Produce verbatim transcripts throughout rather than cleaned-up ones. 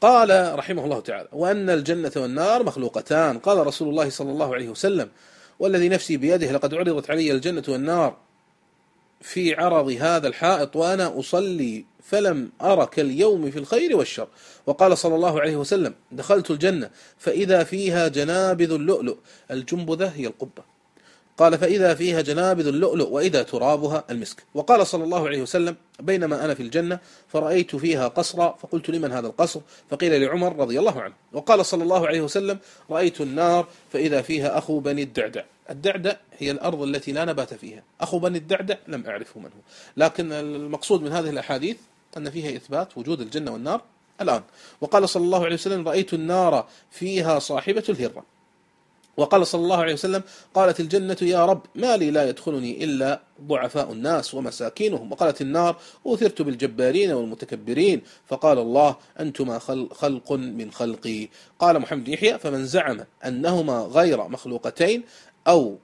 قال رحمه الله تعالى: وأن الجنة والنار مخلوقتان. قال رسول الله صلى الله عليه وسلم: والذي نفسي بيده لقد عرضت علي الجنة والنار في عرض هذا الحائط وأنا أصلي فلم أر كاليوم في الخير والشر. وقال صلى الله عليه وسلم: دخلت الجنة فإذا فيها جنابذ اللؤلؤ. الجنبذة هي القبة. قال: فإذا فيها جنابذ اللؤلؤ وإذا ترابها المسك. وقال صلى الله عليه وسلم: بينما أنا في الجنة فرأيت فيها قصرا فقلت: لمن هذا القصر؟ فقيل: لعمر رضي الله عنه. وقال صلى الله عليه وسلم: رأيت النار فإذا فيها أخو بني الدعدع. الدعدع هي الأرض التي لا نبات فيها. أخو بني الدعدع لم أعرفه من هو، لكن المقصود من هذه الأحاديث أن فيها إثبات وجود الجنة والنار الآن. وقال صلى الله عليه وسلم: رأيت النار فيها صاحبة الهرة. وقال صلى الله عليه وسلم: قالت الجنة: يا رب ما لي لا يدخلني إلا ضعفاء الناس ومساكينهم. وقالت النار: أوثرت بالجبارين والمتكبرين. فقال الله: أنتما خلق من خلقي. قال محمد يحيى: فمن زعم أنهما غير مخلوقتين أو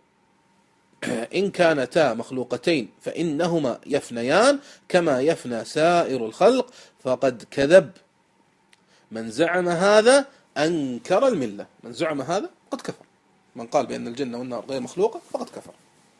إن كانتا مخلوقتين فإنهما يفنيان كما يفنى سائر الخلق فقد كذب. من زعم هذا أنكر الملة. من زعم هذا قد كفر. من قال بأن الجنة والنار غير مخلوقة فقد كفر،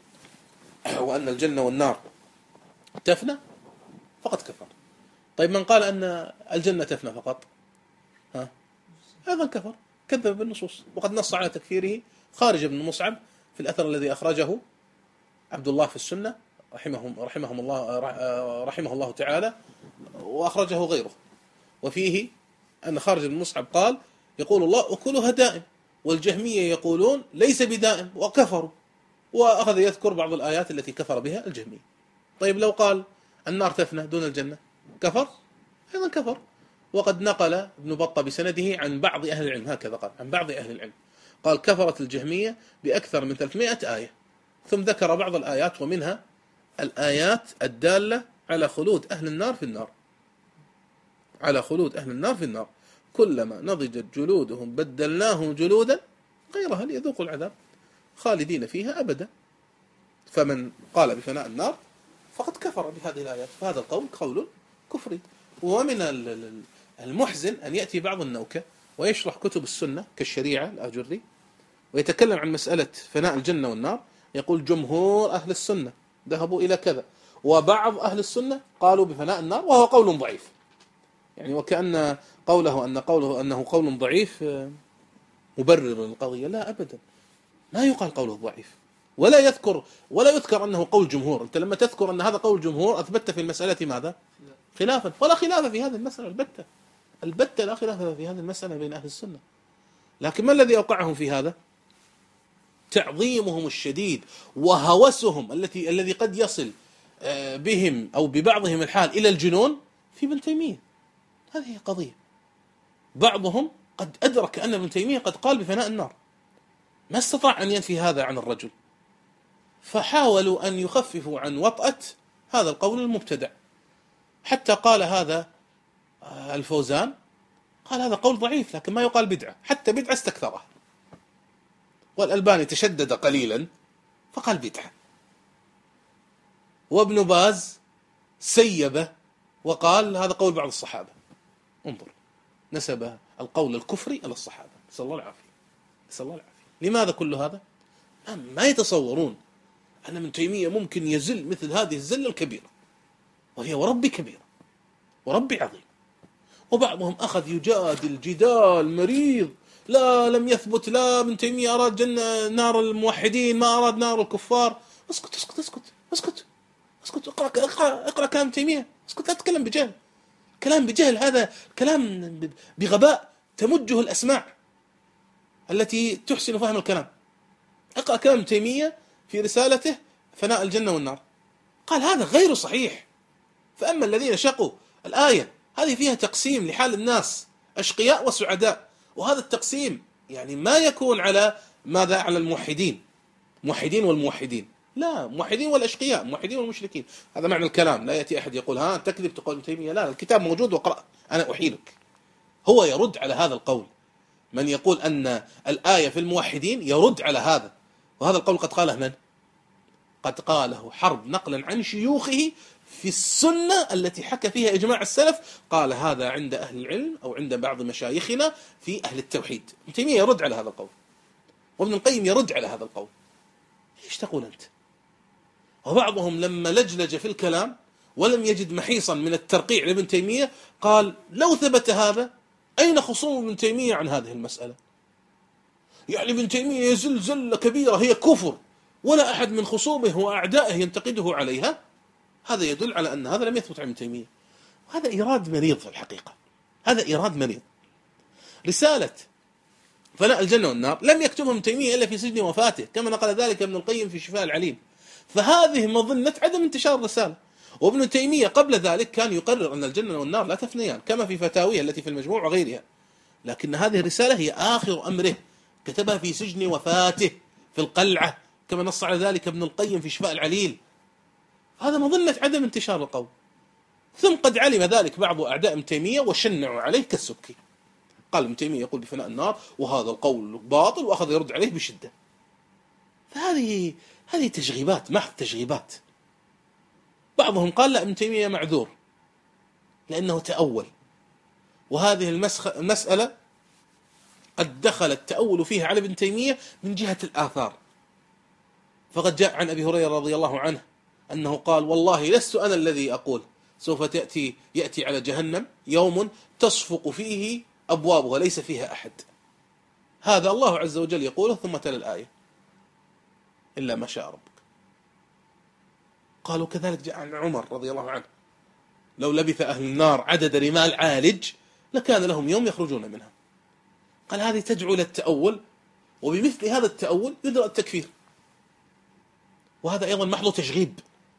وأن الجنة والنار تفنى فقد كفر. طيب من قال أن الجنة تفنى فقط ها أيضا كفر، كذب بالنصوص. وقد نص على تكفيره خارج بن مصعب في الأثر الذي أخرجه عبد الله في السنة رحمهم رحمهم الله رحمه الله تعالى، وأخرجه غيره، وفيه أن خارج بن مصعب قال: يقول الله: أكلها دائم، والجهمية يقولون ليس بدائم وكفروا، وأخذ يذكر بعض الآيات التي كفر بها الجهمية. طيب لو قال النار تفنى دون الجنة كفر؟ أيضا كفر. وقد نقل ابن بطة بسنده عن بعض أهل العلم هكذا قال: عن بعض أهل العلم قال: كفرت الجهمية بأكثر من ثلاثمائة آية، ثم ذكر بعض الآيات ومنها الآيات الدالة على خلود أهل النار في النار، على خلود أهل النار في النار، كلما نضجت جلودهم بدلناهم جلودا غيرها ليذوقوا العذاب خالدين فيها أبدا. فمن قال بفناء النار فقد كفر بهذه الآيات، فهذا القول قول كفري. ومن المحزن أن يأتي بعض النوكة ويشرح كتب السنة كالشريعة الآجري ويتكلم عن مسألة فناء الجنة والنار، يقول: جمهور أهل السنة ذهبوا إلى كذا، وبعض أهل السنة قالوا بفناء النار، وهو قول ضعيف. يعني وكأن قوله أن قوله أنه قول ضعيف مبرر للقضية. لا أبدا، لا يقال قوله ضعيف، ولا يذكر ولا يذكر أنه قول جمهور. أنت لما تذكر أن هذا قول جمهور أثبتت في المسألة ماذا؟ خلافا. ولا خلاف في هذه المسألة البتة، البتة لا خلاف في هذه المسألة بين أهل السنة. لكن ما الذي أوقعهم في هذا؟ تعظيمهم الشديد وهوسهم التي الذي قد يصل بهم أو ببعضهم الحال إلى الجنون في ابن تيمية. هذه قضية. بعضهم قد أدرك أن ابن تيمية قد قال بفناء النار، ما استطاع أن ينفي هذا عن الرجل، فحاولوا أن يخففوا عن وطأة هذا القول المبتدع، حتى قال هذا الفوزان قال هذا قول ضعيف لكن ما يقال بدعة، حتى بدعة استكثرها. والألباني تشدد قليلا فقال بدعة، وابن باز سيبه وقال هذا قول بعض الصحابة. انظر، نسب القول الكفري إلى الصحابة، نسأل الله العافية، نسأل الله العافية. لماذا كل هذا؟ ما يتصورون أن ابن تيمية ممكن يزل مثل هذه الزلة الكبيرة، وهي وربي كبيرة وربي عظيم. وبعضهم أخذ يجادل جدال مريض، لا لم يثبت، لا ابن تيمية أراد جنة نار الموحدين ما أراد نار الكفار. اسكت اسكت اسكت اسكت اسكت اقرأ اقرأ اقرأ كلام ابن تيمية، اسكت لا تتكلم بجهل. كلام بجهل هذا كلام بغباء تمجه الأسماع التي تحسن فهم الكلام. اقرأ كلام ابن تيمية في رسالته فناء الجنة والنار، قال هذا غير صحيح. فأما الذين شقوا، الآية هذه فيها تقسيم لحال الناس أشقياء وسعداء، وهذا التقسيم يعني ما يكون على ماذا؟ على الموحدين، موحدين والموحدين، لا، موحدين والأشقياء، موحدين والمشركين. هذا معنى الكلام. لا يأتي أحد يقول ها تكذب تقول ابن تيمية، لا، الكتاب موجود وقرأ، أنا أحيلك. هو يرد على هذا القول، من يقول أن الآية في الموحدين يرد على هذا، وهذا القول قد قاله من؟ قد قاله حرب نقلا عن شيوخه في السنة التي حكى فيها إجماع السلف قال هذا عند أهل العلم أو عند بعض مشايخنا في أهل التوحيد. ابن تيمية يرد على هذا القول، وابن القيم يرد على هذا القول. ايش تقول أنت؟ وبعضهم لما لجلج في الكلام ولم يجد محيصا من الترقيع لابن تيمية قال لو ثبت هذا أين خصوم ابن تيمية عن هذه المسألة؟ يعني ابن تيمية يزل زلة كبيرة هي كفر ولا أحد من خصومه وأعدائه ينتقده عليها. هذا يدل على أن هذا لم يثبت عن ابن تيمية، وهذا إيراد مريض في الحقيقة، هذا إيراد مريض. رسالة فناء الجنة والنار لم يكتبها ابن تيمية إلا في سجن وفاته، كما نقل ذلك ابن القيم في شفاء العليل. فهذه مظنة عدم انتشار الرسالة. وابن تيمية قبل ذلك كان يقرر أن الجنة والنار لا تفنيان كما في فتاويه التي في المجموع وغيرها، لكن هذه الرسالة هي آخر أمره، كتبها في سجن وفاته في القلعة كما نص على ذلك ابن القيم في شفاء العليل. هذا مظنة عدم انتشار القول. ثم قد علم ذلك بعض أعداء ابن تيمية وشنعوا عليه كالسبكي، قال ابن تيمية يقول بفناء النار وهذا القول باطل، وأخذ يرد عليه بشدة. فهذه هذه تشغيبات، محض تشغيبات. بعضهم قال لا ابن تيمية معذور لأنه تأول، وهذه المسألة قد دخل التأول فيها على ابن تيمية من جهة الآثار. فقد جاء عن أبي هريرة رضي الله عنه أنه قال والله لست أنا الذي أقول سوف تأتي يأتي على جهنم يوم تصفق فيه أبوابها ليس فيها أحد، هذا الله عز وجل يقوله، ثم تلا الآية إلا ما شاء ربك. قالوا كذلك جاء عن عمر رضي الله عنه لو لبث أهل النار عدد رمال عالج لكان لهم يوم يخرجون منها. قال هذه تدعو إلى التأول، وبمثل هذا التأول يدرأ التكفير، وهذا أيضا محض تشغيب.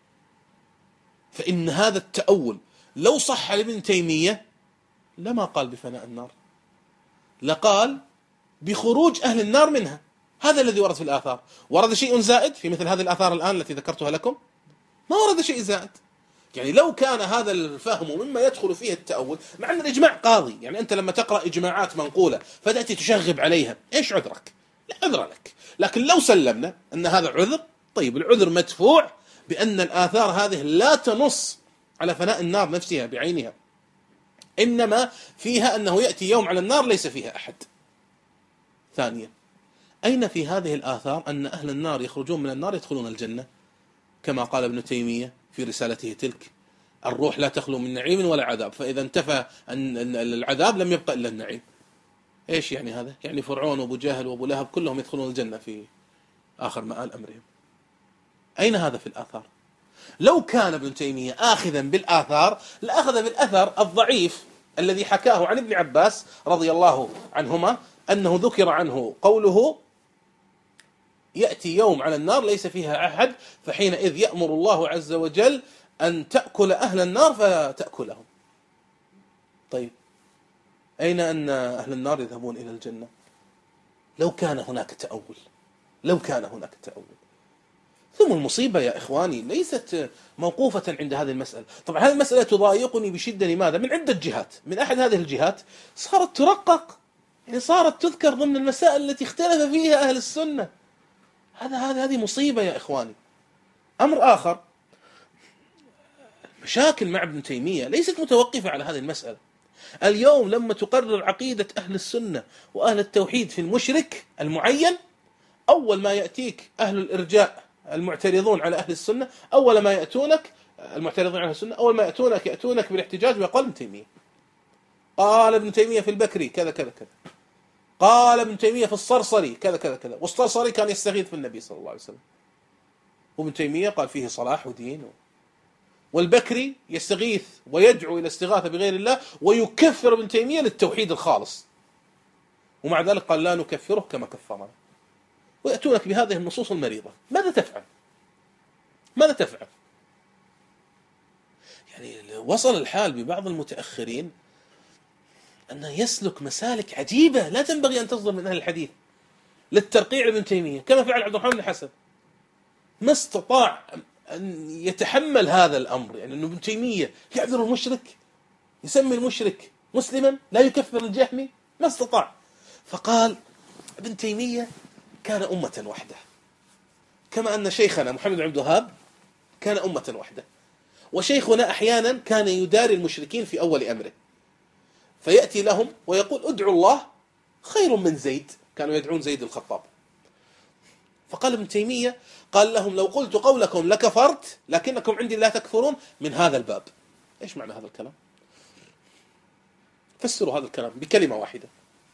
فإن هذا التأول لو صح لابن تيمية لما قال بفناء النار، لقال بخروج أهل النار منها. هذا الذي ورد في الآثار. ورد شيء زائد في مثل هذه الآثار الآن التي ذكرتها لكم؟ ما ورد شيء زائد. يعني لو كان هذا الفهم مما يدخل فيه التأول، مع أن الإجماع قاضي، يعني أنت لما تقرأ إجماعات منقولة فتأتي تشغب عليها، إيش عذرك؟ لا عذر لك. لكن لو سلمنا أن هذا عذر، طيب العذر مدفوع بأن الآثار هذه لا تنص على فناء النار نفسها بعينها، إنما فيها أنه يأتي يوم على النار ليس فيها أحد. ثانيا، أين في هذه الآثار أن أهل النار يخرجون من النار يدخلون الجنة كما قال ابن تيمية في رسالته تلك؟ الروح لا تخلو من نعيم ولا عذاب، فإذا انتفى العذاب لم يبقى إلا النعيم. إيش يعني هذا؟ يعني فرعون وأبو جهل وأبو لهب كلهم يدخلون الجنة في آخر مآل أمرهم. أين هذا في الآثار؟ لو كان ابن تيمية آخذا بالآثار لأخذ بالأثر الضعيف الذي حكاه عن ابن عباس رضي الله عنهما أنه ذكر عنه قوله يأتي يوم على النار ليس فيها أحد فحينئذ يأمر الله عز وجل أن تأكل أهل النار فتأكلهم. طيب أين أن أهل النار يذهبون إلى الجنة؟ لو كان هناك تأول، لو كان هناك تأول. ثم المصيبة يا إخواني ليست موقوفة عند هذه المسألة. طبعا هذه المسألة تضايقني بشدة. لماذا؟ من عدة جهات. من أحد هذه الجهات صارت ترقق، يعني صارت تذكر ضمن المسائل التي اختلف فيها أهل السنة. هذا هذا هذه مصيبة يا إخواني. أمر آخر، مشاكل مع ابن تيمية ليست متوقفة على هذه المسألة. اليوم لما تقرر عقيدة أهل السنة وأهل التوحيد في المشرك المعين، أول ما يأتيك أهل الإرجاء المعترضون على أهل السنة، أول ما يأتونك المعترضون على أهل السنة أول ما يأتونك يأتونك بالاحتجاج ويقال ابن تيمية قال ابن تيمية في البكري كذا كذا كذا، قال ابن تيمية في الصرصري كذا كذا كذا، والصرصري كان يستغيث في النبي صلى الله عليه وسلم، وابن تيمية قال فيه صلاح ودين. والبكري يستغيث ويدعو إلى استغاثة بغير الله ويكفر ابن تيمية للتوحيد الخالص، ومع ذلك قال لا نكفره كما كفرنا. ويأتونك بهذه النصوص المريضة. ماذا تفعل؟ ماذا تفعل؟ يعني وصل الحال ببعض المتأخرين أنه يسلك مسالك عجيبة لا تنبغي أن تصدر من أهل الحديث للترقيع لابن تيمية، كما فعل عبد الرحمن بن حسن. ما استطاع أن يتحمل هذا الأمر، يعني أنه ابن تيمية يعذر المشرك، يسمي المشرك مسلما لا يكفر الجهمي، ما استطاع. فقال ابن تيمية كان أمة واحدة، كما أن شيخنا محمد بن عبد الوهاب كان أمة واحدة، وشيخنا أحيانا كان يداري المشركين في أول أمره، فيأتي لهم ويقول ادعوا الله خير من زيد، كانوا يدعون زيد الخطاب. فقال ابن تيمية قال لهم لو قلت قولكم لكفرت لكنكم عندي لا تكفرون من هذا الباب. إيش معنى هذا الكلام؟ فسروا هذا الكلام بكلمة واحدة.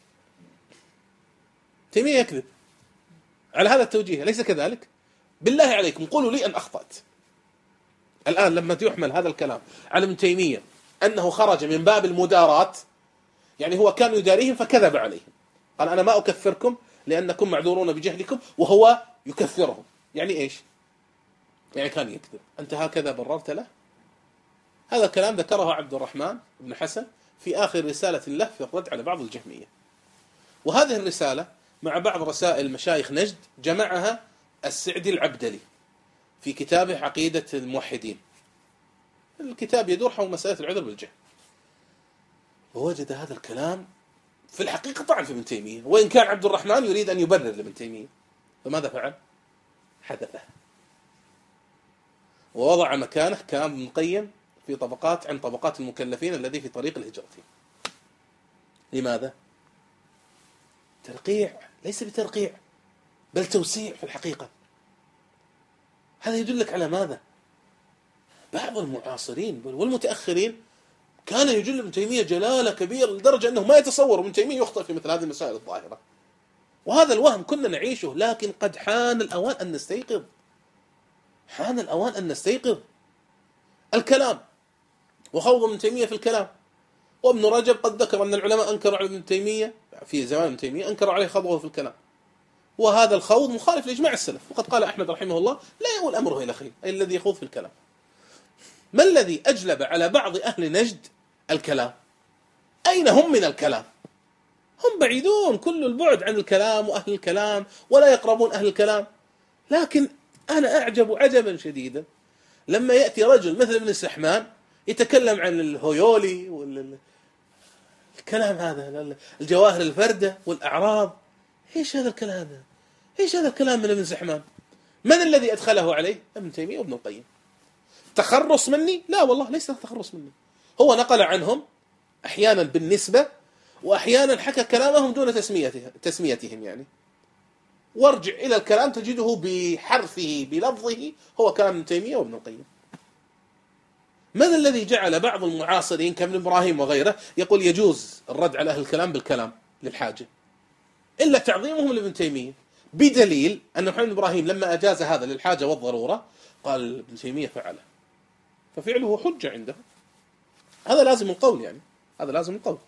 تيمية يكذب على هذا التوجيه، أليس كذلك؟ بالله عليكم قولوا لي أن أخطأت. الآن لما يحمل هذا الكلام على ابن تيمية أنه خرج من باب المداراة، يعني هو كان يداريهم فكذب عليهم، قال أنا ما أكفركم لأنكم معذورون بجهلكم، وهو يكفرهم. يعني إيش؟ يعني كان يكذب. أنت هكذا بررت له؟ هذا الكلام ذكره عبد الرحمن بن حسن في آخر رسالة له في الرد على بعض الجهمية. وهذه الرسالة مع بعض رسائل مشايخ نجد جمعها السعدي العبدلي في كتابه عقيدة الموحدين. الكتاب يدور حول مسألة العذر بالجهل، ووجد هذا الكلام في الحقيقة طعن في ابن تيمية، وإن كان عبد الرحمن يريد أن يبرر لابن تيمية. فماذا فعل؟ حذفه ووضع مكانه كلام ابن القيم في طبقات عن طبقات المكلفين الذي في طريق الهجرة. لماذا؟ ترقيع، ليس بترقيع بل توسيع في الحقيقة. هذا يدلك على ماذا؟ بعض المعاصرين والمتأخرين كان يجل ابن تيمية جلالة كبيرة لدرجة أنه ما يتصور ابن تيمية يخطئ في مثل هذه المسائل الظاهرة. وهذا الوهم كنا نعيشه، لكن قد حان الأوان أن نستيقظ. حان الأوان أن نستيقظ. الكلام وخوض ابن تيمية في الكلام، وابن رجب قد ذكر أن العلماء أنكروا على ابن تيمية في زمان ابن تيمية، أنكروا عليه خوضه في الكلام، وهذا الخوض مخالف لإجماع السلف. وقد قال أحمد رحمه الله لا يقول أمره إلى خير، أي الذي يخوض في الكلام. ما الذي أجلب على بعض أهل نجد الكلام؟ أين هم من الكلام؟ هم بعيدون كل البعد عن الكلام وأهل الكلام، ولا يقربون أهل الكلام. لكن أنا أعجب عجبا شديدا لما يأتي رجل مثل ابن السحمان يتكلم عن الهيولي والكلام هذا، الجواهر الفردة والأعراض. إيش هذا الكلام؟ إيش هذا الكلام من ابن السحمان؟ من الذي أدخله عليه؟ ابن تيمية وابن القيم. تخرص مني؟ لا والله ليس تخرص مني. هو نقل عنهم أحيانا بالنسبة، وأحيانا حكى كلامهم دون تسميته تسميتهم يعني. وارجع إلى الكلام تجده بحرفه بلفظه هو كلام ابن تيمية وابن القيم. من الذي جعل بعض المعاصرين كابن إبراهيم وغيره يقول يجوز الرد على أهل الكلام بالكلام للحاجة، إلا تعظيمهم لابن تيمية، بدليل أن محمد إبراهيم لما أجاز هذا للحاجة والضرورة قال ابن تيمية فعله، ففعله حجة عنده. هذا لازم القول، يعني هذا لازم القول.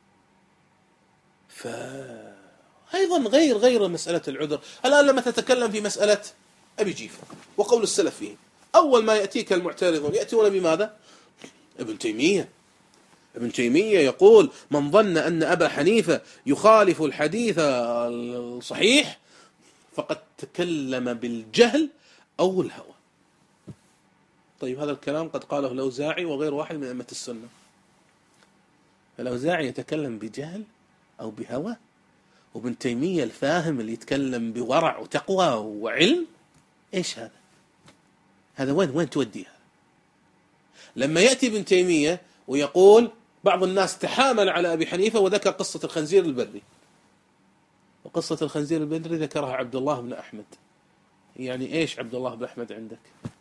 فأيضا غير غير مسألة العذر. الآن لما تتكلم في مسألة أبي جيفة وقول السلف فيه، أول ما يأتيك المعترضون يأتون بماذا؟ ابن تيمية. ابن تيمية يقول من ظن أن أبا حنيفة يخالف الحديث الصحيح فقد تكلم بالجهل أو الهوى. طيب هذا الكلام قد قاله الأوزاعي وغير واحد من أئمة السنة. الأوزاعي يتكلم بجهل أو بهوى، وابن تيمية الفاهم اللي يتكلم بورع وتقوى وعلم. إيش هذا؟ هذا وين وين توديها؟ لما يأتي ابن تيمية ويقول بعض الناس تحامل على أبي حنيفة وذكر قصة الخنزير البري، وقصة الخنزير البري ذكرها عبد الله بن أحمد. يعني إيش عبد الله بن أحمد عندك؟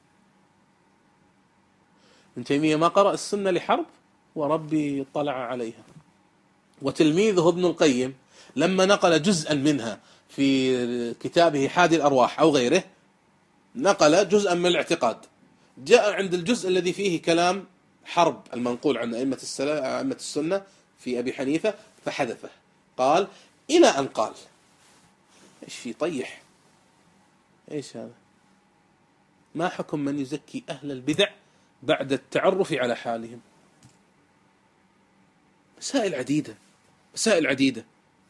ابن تيمية ما قرأ السنة لحرب وربي اطلع عليها. وتلميذه ابن القيم لما نقل جزءا منها في كتابه حادي الأرواح أو غيره، نقل جزءا من الاعتقاد، جاء عند الجزء الذي فيه كلام حرب المنقول عن أئمة السنة في أبي حنيفة فحذفه، قال إلى أن قال. إيش في طيح؟ إيش هذا؟ ما حكم من يزكي أهل البدع بعد التعرف على حالهم؟ مسائل عديدة، مسائل عديدة.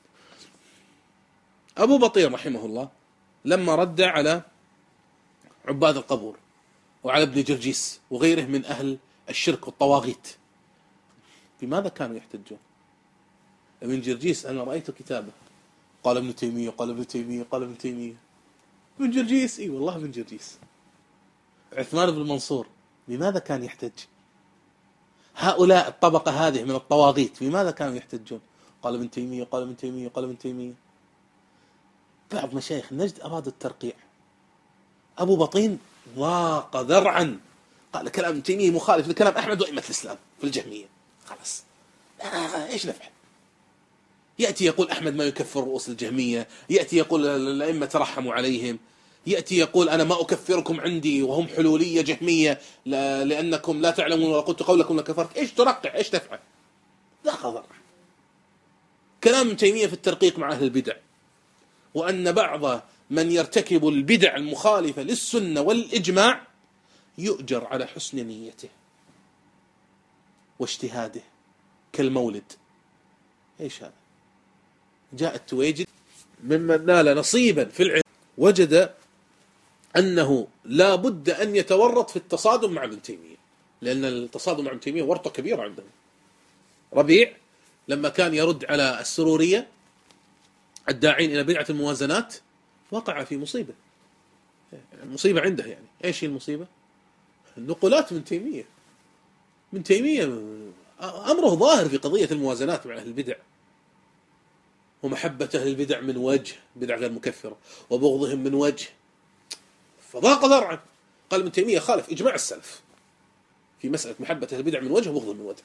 أبو بطير رحمه الله لما رد على عباد القبور وعلى ابن جرجيس وغيره من أهل الشرك والطواغيت، بماذا كانوا يحتجون؟ ابن جرجيس أنا رأيت كتابه، قال ابن تيمية قال ابن تيمية قال ابن تيمية. ابن جرجيس إي والله ابن جرجيس. عثمان بن منصور بماذا كان يحتج؟ هؤلاء الطبقة هذه من الطواغيت بماذا كانوا يحتجون؟ قال ابن تيمية قال ابن تيمية قال ابن تيمية. بعض مشايخ نجد أرادوا الترقيع. أبو بطين ضاق ذرعا، قال كلام ابن تيمية مخالف لكلام أحمد وأئمة الإسلام في الجهمية. خلاص إيش نفعل؟ يأتي يقول أحمد ما يكفر رؤوس الجهمية، يأتي يقول الأئمة ترحموا عليهم، يأتي يقول أنا ما أكفركم عندي وهم حلولية جهمية لأنكم لا تعلمون ولا قلت قولكم لكفرت. إيش ترقع؟ إيش تفعل؟ لا خضر. كلام ابن تيمية في الترقيق مع أهل البدع، وأن بعض من يرتكب البدع المخالفة للسنة والإجماع يؤجر على حسن نيته واجتهاده، كالمولد. إيش هذا؟ جاء التويجد ممن نال نصيبا في العلم وجد أنه لا بد أن يتورط في التصادم مع ابن تيمية، لأن التصادم مع ابن تيمية ورطة كبيرة عندهم. ربيع لما كان يرد على السرورية الداعين إلى بدعة الموازنات وقع في مصيبة، مصيبة عنده. يعني إيش هي المصيبة؟ النقولات من تيمية. من تيمية أمره ظاهر في قضية الموازنات مع أهل البدع، ومحبة أهل البدع من وجه، بدع غير مكفرة، وبغضهم من وجه، فضاق ذرعا. قال ابن تيمية خالف إجماع السلف في مسألة محبة أهل البدع من وجه وبغضهم من وجه.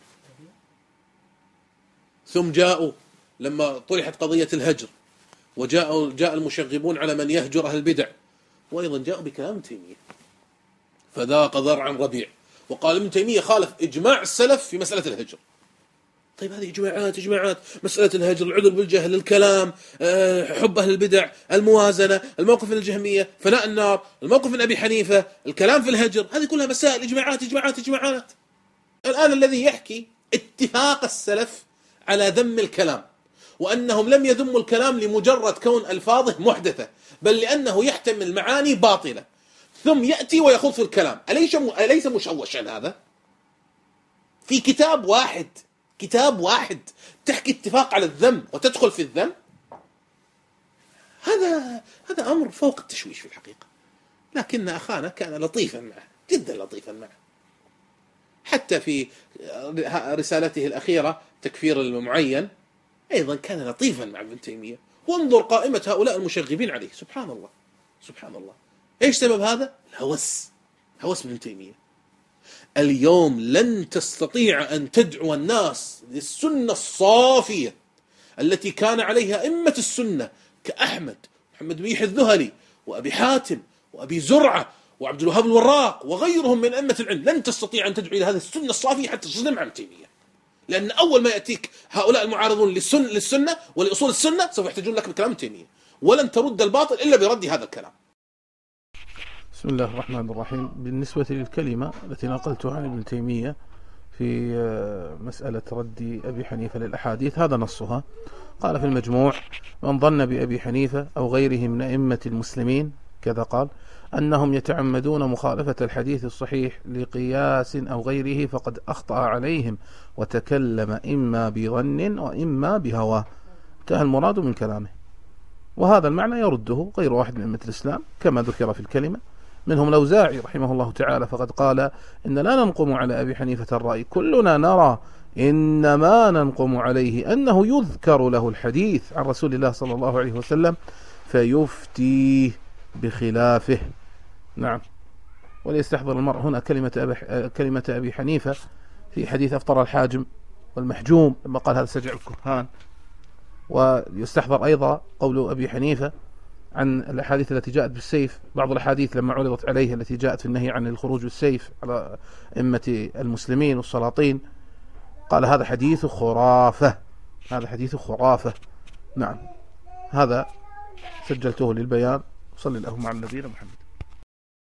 ثم جاءوا لما طرحت قضية الهجر، وجاء جاء المشغبون على من يهجر أهل البدع، وأيضا جاءوا بكلام ابن تيمية، فذاق ذرعا ربيع، وقال ابن تيمية خالف إجماع السلف في مسألة الهجر. طيب هذه إجماعات إجماعات مسألة الهجر، العذر بالجهل، الكلام، حب أهل البدع، الموازنة، الموقف من الجهمية، فناء النار، الموقف من أبي حنيفة، الكلام في الهجر، هذه كلها مسائل إجماعات إجماعات إجماعات. الآن الذي يحكي اتفاق السلف على ذم الكلام، وأنهم لم يذموا الكلام لمجرد كون ألفاظه محدثة، بل لأنه يحتمل معاني باطلة، ثم يأتي ويخوض في الكلام. أليس أليس مشوشا هذا؟ في كتاب واحد كتاب واحد تحكي اتفاق على الذم وتدخل في الذم؟ هذا هذا أمر فوق التشويش في الحقيقة. لكن أخانا كان لطيفا معه، جدا لطيفا معه، حتى في رسالته الأخيرة تكفير المعين أيضا كان لطيفا مع ابن تيمية. وانظر قائمة هؤلاء المشغبين عليه، سبحان الله سبحان الله. إيش سبب هذا؟ الهوس، هوس ابن تيمية. اليوم لن تستطيع أن تدعو الناس للسنة الصافية التي كان عليها أئمة السنة كأحمد، محمد بن يحيى الذهلي، وأبي حاتم، وأبي زرعة، وعبد الوهاب الوراق، وغيرهم من أئمة العلم. لن تستطيع أن تدعو إلى هذه السنة الصافية حتى تصدم عن تيمية، لأن أول ما يأتيك هؤلاء المعارضون للسنة, للسنة ولأصول السنة سوف يحتجون لك بكلام تيمية، ولن ترد الباطل إلا برد هذا الكلام. بسم الله الرحمن الرحيم. بالنسبة للكلمة التي نقلتها عن ابن تيمية في مسألة رد أبي حنيفة للأحاديث، هذا نصها. قال في المجموع: من ظن بأبي حنيفة أو غيره من أئمة المسلمين كذا قال أنهم يتعمدون مخالفة الحديث الصحيح لقياس أو غيره فقد أخطأ عليهم وتكلم إما بظن وإما بهوى. انتهى المراد من كلامه، وهذا المعنى يرده غير واحد من أئمة الإسلام كما ذكر في الكلمة، منهم الأوزاعي رحمه الله تعالى، فقد قال: إن لا ننقم على أبي حنيفة الرأي، كلنا نرى إنما ننقم عليه أنه يذكر له الحديث عن رسول الله صلى الله عليه وسلم فيفتيه بخلافه. نعم. وليستحضر المرء هنا كلمة أبي, كلمة أبي حنيفة في حديث أفطر الحاجم والمحجوم لما قال هذا سجع الكهان، ويستحضر أيضا قول أبي حنيفة عن الأحاديث التي جاءت بالسيف، بعض الأحاديث لما عرضت عليه التي جاءت في النهي عن الخروج بالسيف على أئمة المسلمين والسلاطين، قال هذا حديث خرافة، هذا حديث خرافة. نعم، هذا سجلته للبيان. صلى الله على النبي محمد.